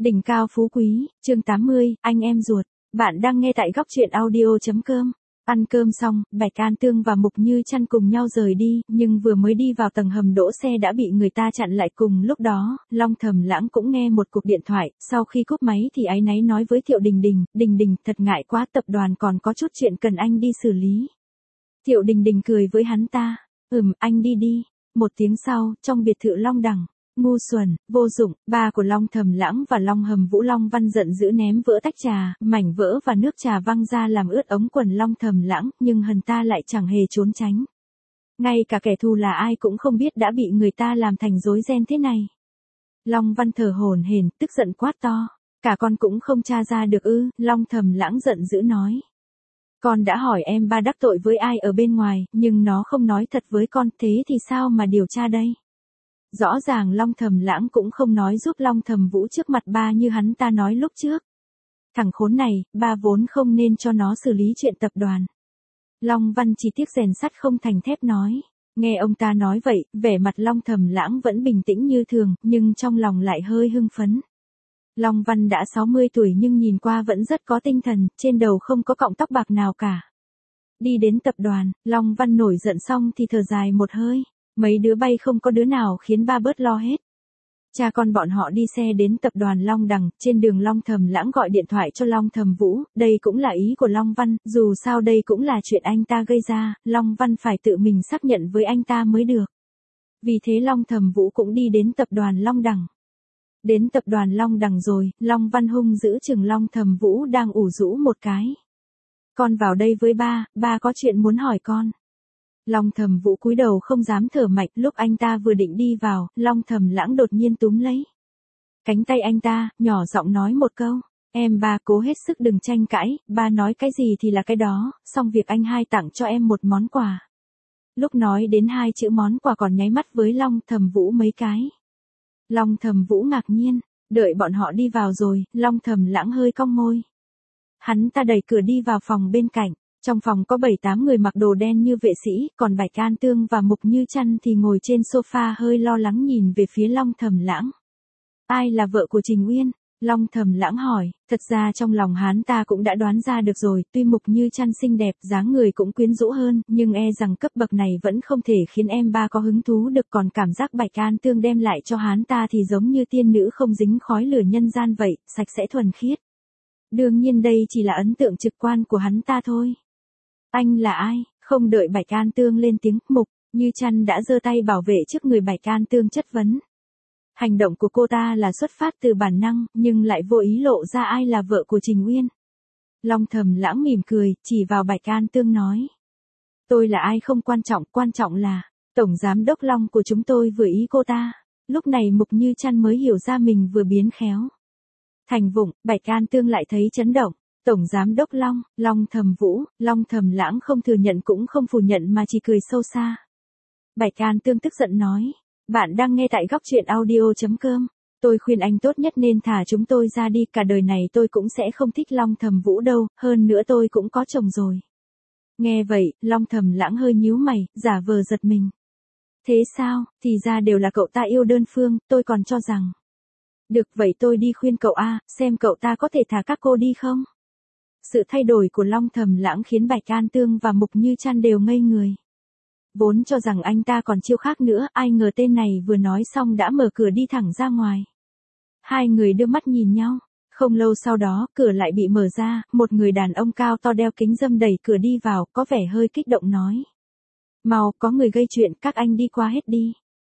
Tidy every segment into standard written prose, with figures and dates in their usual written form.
Đỉnh cao phú quý, chương 80, anh em ruột. Bạn đang nghe tại góc truyện audio.com. Ăn cơm xong, Bạch An Tương và Mục Như Chăn cùng nhau rời đi, nhưng vừa mới đi vào tầng hầm đỗ xe đã bị người ta chặn lại. Cùng lúc đó, Long Thầm Lãng cũng nghe một cuộc điện thoại, sau khi cúp máy thì áy náy nói với Thiệu Đình Đình, Đình Đình, thật ngại quá, tập đoàn còn có chút chuyện cần anh đi xử lý. Thiệu Đình Đình cười với hắn ta, anh đi đi. Một tiếng sau, trong biệt thự Long Đằng. Ngu xuẩn, vô dụng, ba của Long Thầm Lãng và Long Hầm Vũ Long Văn giận dữ ném vỡ tách trà, mảnh vỡ và nước trà văng ra làm ướt ống quần Long Thầm Lãng, nhưng hắn ta lại chẳng hề trốn tránh. Ngay cả kẻ thù là ai cũng không biết đã bị người ta làm thành rối ren thế này. Long Văn thở hổn hển, tức giận quát to, cả con cũng không tra ra được ư? Long Thầm Lãng giận dữ nói. Con đã hỏi em ba đắc tội với ai ở bên ngoài, nhưng nó không nói thật với con, thế thì sao mà điều tra đây? Rõ ràng Long Thầm Lãng cũng không nói giúp Long Thầm Vũ trước mặt ba như hắn ta nói lúc trước. Thằng khốn này, ba vốn không nên cho nó xử lý chuyện tập đoàn. Long Văn chỉ tiếc rèn sắt không thành thép nói. Nghe ông ta nói vậy, vẻ mặt Long Thầm Lãng vẫn bình tĩnh như thường, nhưng trong lòng lại hơi hưng phấn. Long Văn đã 60 tuổi nhưng nhìn qua vẫn rất có tinh thần, trên đầu không có cọng tóc bạc nào cả. Đi đến tập đoàn, Long Văn nổi giận xong thì thở dài một hơi. Mấy đứa bay không có đứa nào khiến ba bớt lo hết. Cha con bọn họ đi xe đến tập đoàn Long Đằng, trên đường Long Thầm Lãng gọi điện thoại cho Long Thầm Vũ, đây cũng là ý của Long Văn, dù sao đây cũng là chuyện anh ta gây ra, Long Văn phải tự mình xác nhận với anh ta mới được. Vì thế Long Thầm Vũ cũng đi đến tập đoàn Long Đằng. Đến tập đoàn Long Đằng rồi, Long Văn hung giữ chừng Long Thầm Vũ đang ủ rũ một cái. Con vào đây với ba có chuyện muốn hỏi con. Long Thầm Vũ cúi đầu không dám thở mạnh, lúc anh ta vừa định đi vào, Long Thầm Lãng đột nhiên túm lấy cánh tay anh ta, nhỏ giọng nói một câu, em ba cố hết sức đừng tranh cãi, ba nói cái gì thì là cái đó, xong việc anh hai tặng cho em một món quà. Lúc nói đến hai chữ món quà còn nháy mắt với Long Thầm Vũ mấy cái. Long Thầm Vũ ngạc nhiên, đợi bọn họ đi vào rồi, Long Thầm Lãng hơi cong môi. Hắn ta đẩy cửa đi vào phòng bên cạnh. Trong phòng có 7-8 người mặc đồ đen như vệ sĩ, còn Bạch An Tương và Mục Như Chăn thì ngồi trên sofa hơi lo lắng nhìn về phía Long Thầm Lãng. Ai là vợ của Trình Uyên? Long Thầm Lãng hỏi, thật ra trong lòng hắn ta cũng đã đoán ra được rồi, tuy Mục Như Chăn xinh đẹp, dáng người cũng quyến rũ hơn, nhưng e rằng cấp bậc này vẫn không thể khiến em ba có hứng thú được, còn cảm giác Bạch An Tương đem lại cho hắn ta thì giống như tiên nữ không dính khói lửa nhân gian vậy, sạch sẽ thuần khiết. Đương nhiên đây chỉ là ấn tượng trực quan của hắn ta thôi. Anh là ai? Không đợi Bạch An Tương lên tiếng, Mục Như Chăn đã giơ tay bảo vệ trước người Bạch An Tương chất vấn. Hành động của cô ta là xuất phát từ bản năng, nhưng lại vô ý lộ ra ai là vợ của Trình Uyên. Long Thầm Lãng mỉm cười, chỉ vào Bạch An Tương nói. Tôi là ai không quan trọng là, Tổng Giám đốc Long của chúng tôi vừa ý cô ta. Lúc này Mục Như Chăn mới hiểu ra mình vừa biến khéo thành vụng, Bạch An Tương lại thấy chấn động. Tổng Giám đốc Long, Long Thầm Vũ, Long Thầm Lãng không thừa nhận cũng không phủ nhận mà chỉ cười sâu xa. Bạch An Tương tức giận nói, bạn đang nghe tại góc truyện audio.com. Tôi khuyên anh tốt nhất nên thả chúng tôi ra đi, cả đời này tôi cũng sẽ không thích Long Thầm Vũ đâu, hơn nữa tôi cũng có chồng rồi. Nghe vậy, Long Thầm Lãng hơi nhíu mày, giả vờ giật mình. Thế sao, thì ra đều là cậu ta yêu đơn phương, tôi còn cho rằng. Được vậy tôi đi khuyên cậu xem cậu ta có thể thả các cô đi không? Sự thay đổi của Long Thầm Lãng khiến Bạch An Tương và Mục Như Chăn đều ngây người. Vốn cho rằng anh ta còn chiêu khác nữa, ai ngờ tên này vừa nói xong đã mở cửa đi thẳng ra ngoài. Hai người đưa mắt nhìn nhau, không lâu sau đó, cửa lại bị mở ra, một người đàn ông cao to đeo kính râm đẩy cửa đi vào, có vẻ hơi kích động nói. Mau, có người gây chuyện, các anh đi qua hết đi.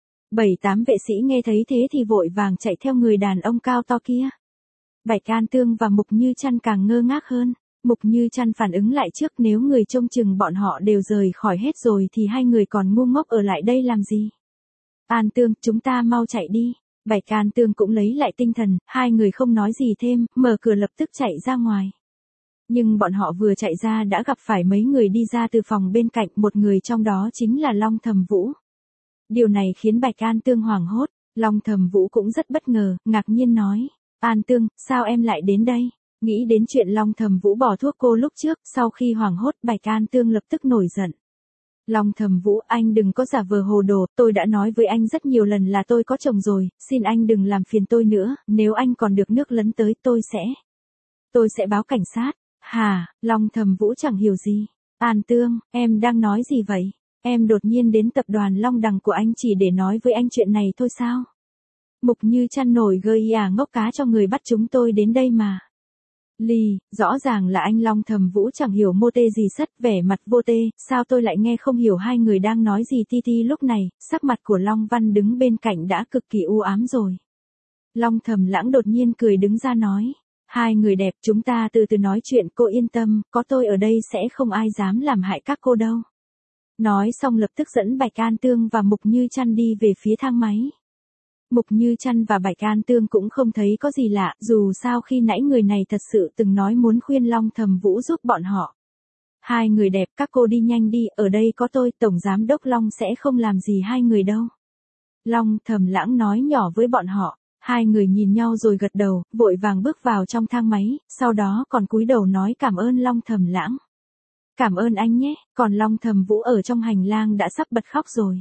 7-8 vệ sĩ nghe thấy thế thì vội vàng chạy theo người đàn ông cao to kia. Bạch An Tương và Mục Như Chăn càng ngơ ngác hơn. Mục Như Chăn phản ứng lại trước, nếu người trông chừng bọn họ đều rời khỏi hết rồi thì hai người còn ngu ngốc ở lại đây làm gì? An Tương, chúng ta mau chạy đi. Bạch An Tương cũng lấy lại tinh thần, hai người không nói gì thêm, mở cửa lập tức chạy ra ngoài. Nhưng bọn họ vừa chạy ra đã gặp phải mấy người đi ra từ phòng bên cạnh, một người trong đó chính là Long Thầm Vũ. Điều này khiến Bạch An Tương hoảng hốt, Long Thầm Vũ cũng rất bất ngờ, ngạc nhiên nói. An Tương, sao em lại đến đây? Nghĩ đến chuyện Long Thầm Vũ bỏ thuốc cô lúc trước, sau khi hoảng hốt Bạch An Tương lập tức nổi giận. Long Thầm Vũ, anh đừng có giả vờ hồ đồ, tôi đã nói với anh rất nhiều lần là tôi có chồng rồi, xin anh đừng làm phiền tôi nữa, nếu anh còn được nước lấn tới tôi sẽ báo cảnh sát. Hả, Long Thầm Vũ chẳng hiểu gì. An Tương, em đang nói gì vậy? Em đột nhiên đến tập đoàn Long Đằng của anh chỉ để nói với anh chuyện này thôi sao? Mục Như Chăn nổi gơi ngốc cá cho người bắt chúng tôi đến đây mà. Lì, rõ ràng là anh Long Thầm Vũ chẳng hiểu mô tê gì sất, vẻ mặt vô tê, sao tôi lại nghe không hiểu hai người đang nói gì ti ti lúc này, sắc mặt của Long Văn đứng bên cạnh đã cực kỳ u ám rồi. Long Thầm Lãng đột nhiên cười đứng ra nói, hai người đẹp chúng ta từ từ nói chuyện, cô yên tâm, có tôi ở đây sẽ không ai dám làm hại các cô đâu. Nói xong lập tức dẫn Bạch An Tương và Mục Như Chăn đi về phía thang máy. Mục Như Chăn và Bạch An Tương cũng không thấy có gì lạ, dù sao khi nãy người này thật sự từng nói muốn khuyên Long Thầm Vũ giúp bọn họ. Hai người đẹp, các cô đi nhanh đi, ở đây có tôi, Tổng Giám Đốc Long sẽ không làm gì hai người đâu. Long Thầm Lãng nói nhỏ với bọn họ, hai người nhìn nhau rồi gật đầu, vội vàng bước vào trong thang máy, sau đó còn cúi đầu nói cảm ơn Long Thầm Lãng. Cảm ơn anh nhé, còn Long Thầm Vũ ở trong hành lang đã sắp bật khóc rồi.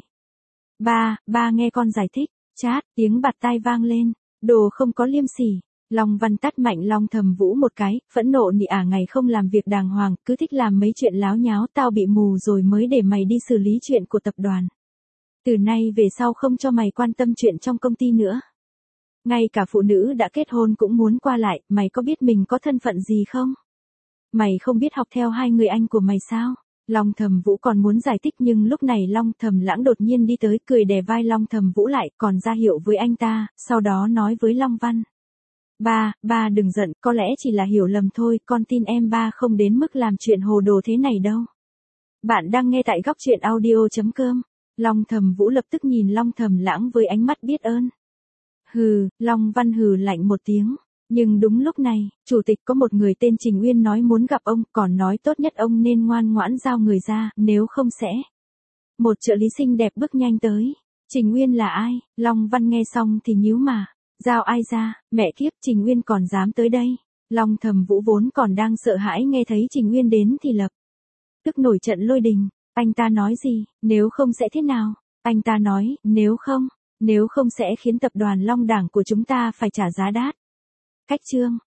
Ba nghe con giải thích. Chát, tiếng bạt tai vang lên, đồ không có liêm sỉ. Long Văn tát mạnh Long Thầm Vũ một cái, phẫn nộ nị ngày không làm việc đàng hoàng, cứ thích làm mấy chuyện láo nháo, tao bị mù rồi mới để mày đi xử lý chuyện của tập đoàn. Từ nay về sau không cho mày quan tâm chuyện trong công ty nữa. Ngay cả phụ nữ đã kết hôn cũng muốn qua lại, mày có biết mình có thân phận gì không? Mày không biết học theo hai người anh của mày sao? Long Thầm Vũ còn muốn giải thích nhưng lúc này Long Thầm Lãng đột nhiên đi tới cười đè vai Long Thầm Vũ lại còn ra hiệu với anh ta, sau đó nói với Long Văn. Ba đừng giận, có lẽ chỉ là hiểu lầm thôi, con tin em ba không đến mức làm chuyện hồ đồ thế này đâu. Bạn đang nghe tại góc truyện audio.com. Long Thầm Vũ lập tức nhìn Long Thầm Lãng với ánh mắt biết ơn. Hừ, Long Văn hừ lạnh một tiếng. Nhưng đúng lúc này, chủ tịch có một người tên Trình Uyên nói muốn gặp ông, còn nói tốt nhất ông nên ngoan ngoãn giao người ra, nếu không sẽ. Một trợ lý xinh đẹp bước nhanh tới. Trình Uyên là ai? Long Văn nghe xong thì nhíu mà. Giao ai ra, mẹ kiếp Trình Uyên còn dám tới đây. Long Thầm Vũ vốn còn đang sợ hãi nghe thấy Trình Uyên đến thì lập tức nổi trận lôi đình. Anh ta nói gì, nếu không sẽ thế nào? Anh ta nói, nếu không sẽ khiến tập đoàn Long Đảng của chúng ta phải trả giá đắt. Cách chương